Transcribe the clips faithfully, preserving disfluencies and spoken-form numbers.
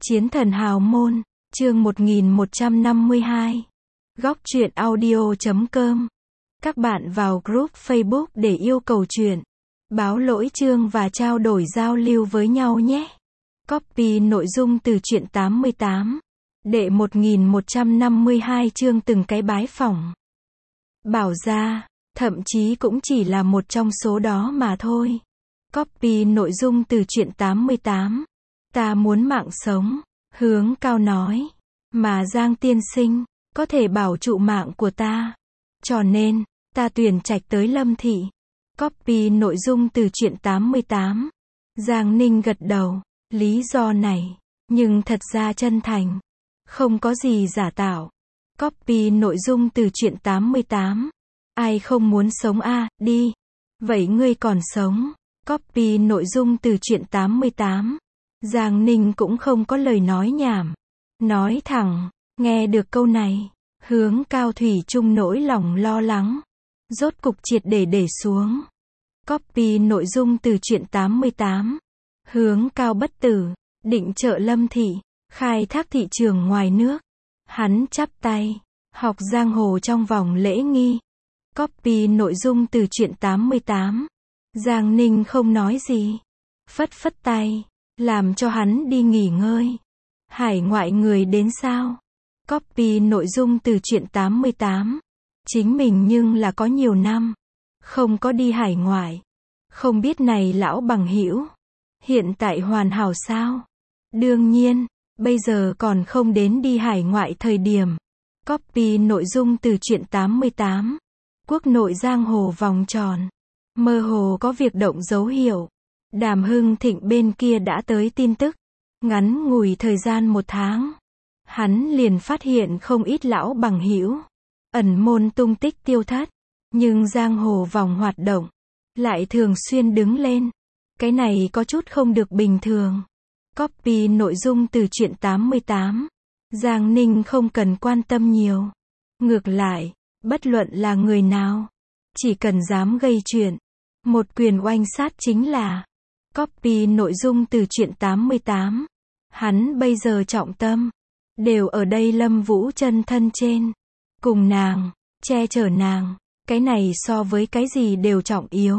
Chiến thần hào môn, chương một nghìn một trăm năm mươi hai. Góc truyện audio chấm com. Các bạn vào group Facebook để yêu cầu truyện, báo lỗi chương và trao đổi giao lưu với nhau nhé. Copy nội dung từ truyện tám mươi tám. Đệ một nghìn một trăm năm mươi hai chương từng cái bái phỏng. Bảo ra, thậm chí cũng chỉ là một trong số đó mà thôi. Copy nội dung từ truyện tám mươi tám. Ta muốn mạng sống, Hướng Cao nói. Mà Giang tiên sinh, có thể bảo trụ mạng của ta. Cho nên, ta tuyển trạch tới Lâm Thị. Copy nội dung từ truyện tám mươi tám. Giang Ninh gật đầu. Lý do này, nhưng thật ra chân thành. Không có gì giả tạo. Copy nội dung từ truyện tám mươi tám. Ai không muốn sống a, à, đi. Vậy ngươi còn sống. Copy nội dung từ truyện tám mươi tám. Giang Ninh cũng không có lời nói nhảm. Nói thẳng, nghe được câu này, Hướng Cao thủy chung nỗi lòng lo lắng. Rốt cục triệt để để xuống. Copy nội dung từ truyện tám mươi tám. Hướng Cao bất tử, định trợ Lâm Thị, khai thác thị trường ngoài nước. Hắn chắp tay, học giang hồ trong vòng lễ nghi. Copy nội dung từ truyện tám mươi tám. Giang Ninh không nói gì. Phất phất tay, làm cho hắn đi nghỉ ngơi. Hải ngoại người đến sao? Copy nội dung từ truyện tám mươi tám. Chính mình nhưng là có nhiều năm không có đi hải ngoại. Không biết này lão bằng hữu hiện tại hoàn hảo sao? Đương nhiên, bây giờ còn không đến đi hải ngoại thời điểm. Copy nội dung từ truyện tám mươi tám. Quốc nội giang hồ vòng tròn. Mơ hồ có việc động dấu hiệu. Đàm Hưng Thịnh bên kia đã tới tin tức. Ngắn ngủi thời gian một tháng, hắn liền phát hiện không ít lão bằng hữu ẩn môn tung tích tiêu thất. Nhưng giang hồ vòng hoạt động lại thường xuyên đứng lên. Cái này có chút không được bình thường. Copy nội dung từ truyện tám mươi tám. Giang Ninh không cần quan tâm nhiều. Ngược lại, bất luận là người nào, chỉ cần dám gây chuyện, một quyền oanh sát chính là. Copy nội dung từ truyện tám mươi tám. Hắn bây giờ trọng tâm đều ở đây Lâm Vũ chân thân trên. Cùng nàng, che chở nàng, cái này so với cái gì đều trọng yếu.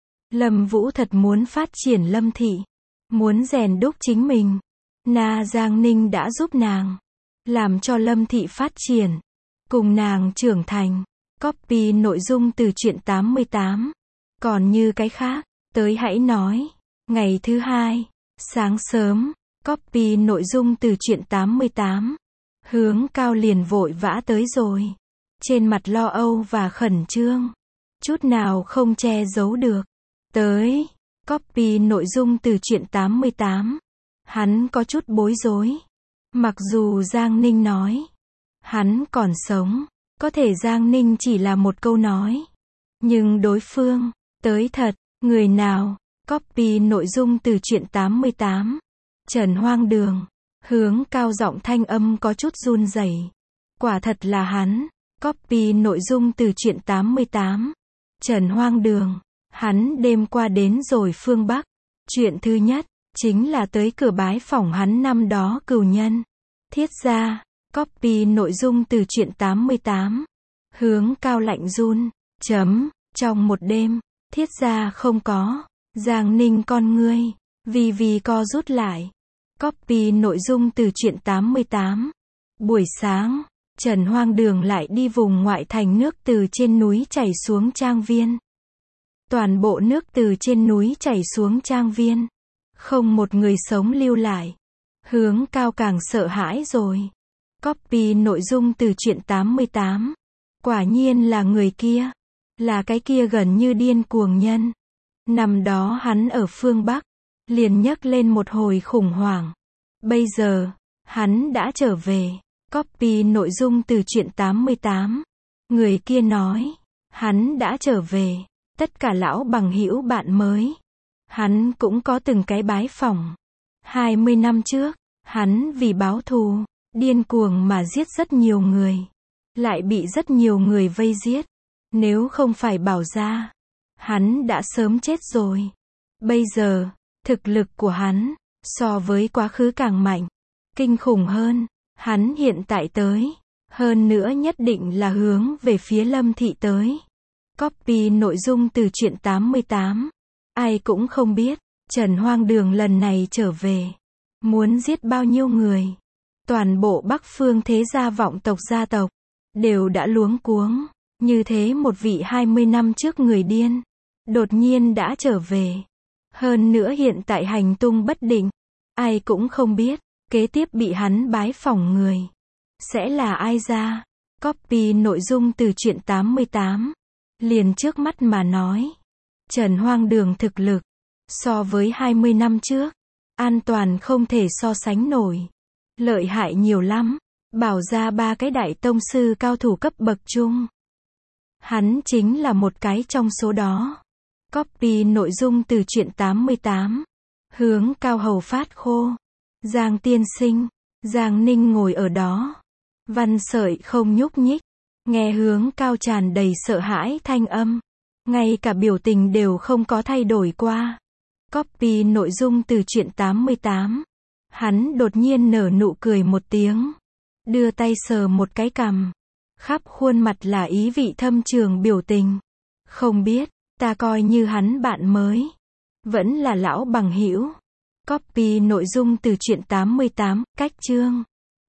Lâm Vũ thật muốn phát triển Lâm Thị, muốn rèn đúc chính mình. Na Giang Ninh đã giúp nàng, làm cho Lâm Thị phát triển, cùng nàng trưởng thành. Copy nội dung từ truyện tám mươi tám. Còn như cái khác, tới hãy nói. Ngày thứ hai, sáng sớm, copy nội dung từ truyện tám mươi tám. Hướng Cao liền vội vã tới rồi. Trên mặt lo âu và khẩn trương, chút nào không che giấu được. Tới, copy nội dung từ truyện tám mươi tám. Hắn có chút bối rối. Mặc dù Giang Ninh nói, hắn còn sống, có thể Giang Ninh chỉ là một câu nói. Nhưng đối phương, tới thật, người nào? Copy nội dung từ truyện tám mươi tám. Trần Hoang Đường. Hướng Cao giọng thanh âm có chút run rẩy. Quả thật là hắn. Copy nội dung từ truyện tám mươi tám. Trần Hoang Đường. Hắn đêm qua đến rồi phương Bắc. Chuyện thứ nhất, chính là tới cửa bái phỏng hắn năm đó cừu nhân. Thiết gia. Copy nội dung từ truyện tám mươi tám. Hướng Cao lạnh run. Chấm. Trong một đêm, thiết gia không có. Giang Ninh con ngươi, vì vì co rút lại. Copy nội dung từ truyện tám mươi tám. Buổi sáng, Trần Hoang Đường lại đi vùng ngoại thành nước từ trên núi chảy xuống trang viên. Toàn bộ nước từ trên núi chảy xuống trang viên. Không một người sống lưu lại. Hướng Cao càng sợ hãi rồi. Copy nội dung từ truyện tám mươi tám. Quả nhiên là người kia. Là cái kia gần như điên cuồng nhân. Năm đó hắn ở phương Bắc, liền nhấc lên một hồi khủng hoảng. Bây giờ, hắn đã trở về. Copy nội dung từ truyện tám mươi tám. Người kia nói, hắn đã trở về. Tất cả lão bằng hữu bạn mới, hắn cũng có từng cái bái phỏng. hai mươi năm trước, hắn vì báo thù, điên cuồng mà giết rất nhiều người. Lại bị rất nhiều người vây giết. Nếu không phải bảo ra, hắn đã sớm chết rồi. Bây giờ, thực lực của hắn, so với quá khứ càng mạnh. Kinh khủng hơn, hắn hiện tại tới. Hơn nữa nhất định là hướng về phía Lâm Thị tới. Copy nội dung từ truyện tám mươi tám. Ai cũng không biết, Trần Hoang Đường lần này trở về. Muốn giết bao nhiêu người. Toàn bộ Bắc Phương thế gia vọng tộc gia tộc. Đều đã luống cuống. Như thế một vị hai mươi năm trước người điên. Đột nhiên đã trở về. Hơn nữa hiện tại hành tung bất định. Ai cũng không biết. Kế tiếp bị hắn bái phỏng người. Sẽ là ai ra? Copy nội dung từ truyện tám mươi tám. Liền trước mắt mà nói. Trần Hoang Đường thực lực. So với hai mươi năm trước. An toàn không thể so sánh nổi. Lợi hại nhiều lắm. Bảo ra ba cái đại tông sư cao thủ cấp bậc trung. Hắn chính là một cái trong số đó. Copy nội dung từ truyện tám mươi tám. Hướng Cao hầu phát khô. Giang tiên sinh. Giang Ninh ngồi ở đó. Văn Sợi không nhúc nhích. Nghe Hướng Cao tràn đầy sợ hãi thanh âm. Ngay cả biểu tình đều không có thay đổi qua. Copy nội dung từ truyện tám mươi tám. Hắn đột nhiên nở nụ cười một tiếng. Đưa tay sờ một cái cằm. Khắp khuôn mặt là ý vị thâm trường biểu tình. Không biết, ta coi như hắn bạn mới. Vẫn là lão bằng hữu. Copy nội dung từ truyện tám mươi tám, cách chương.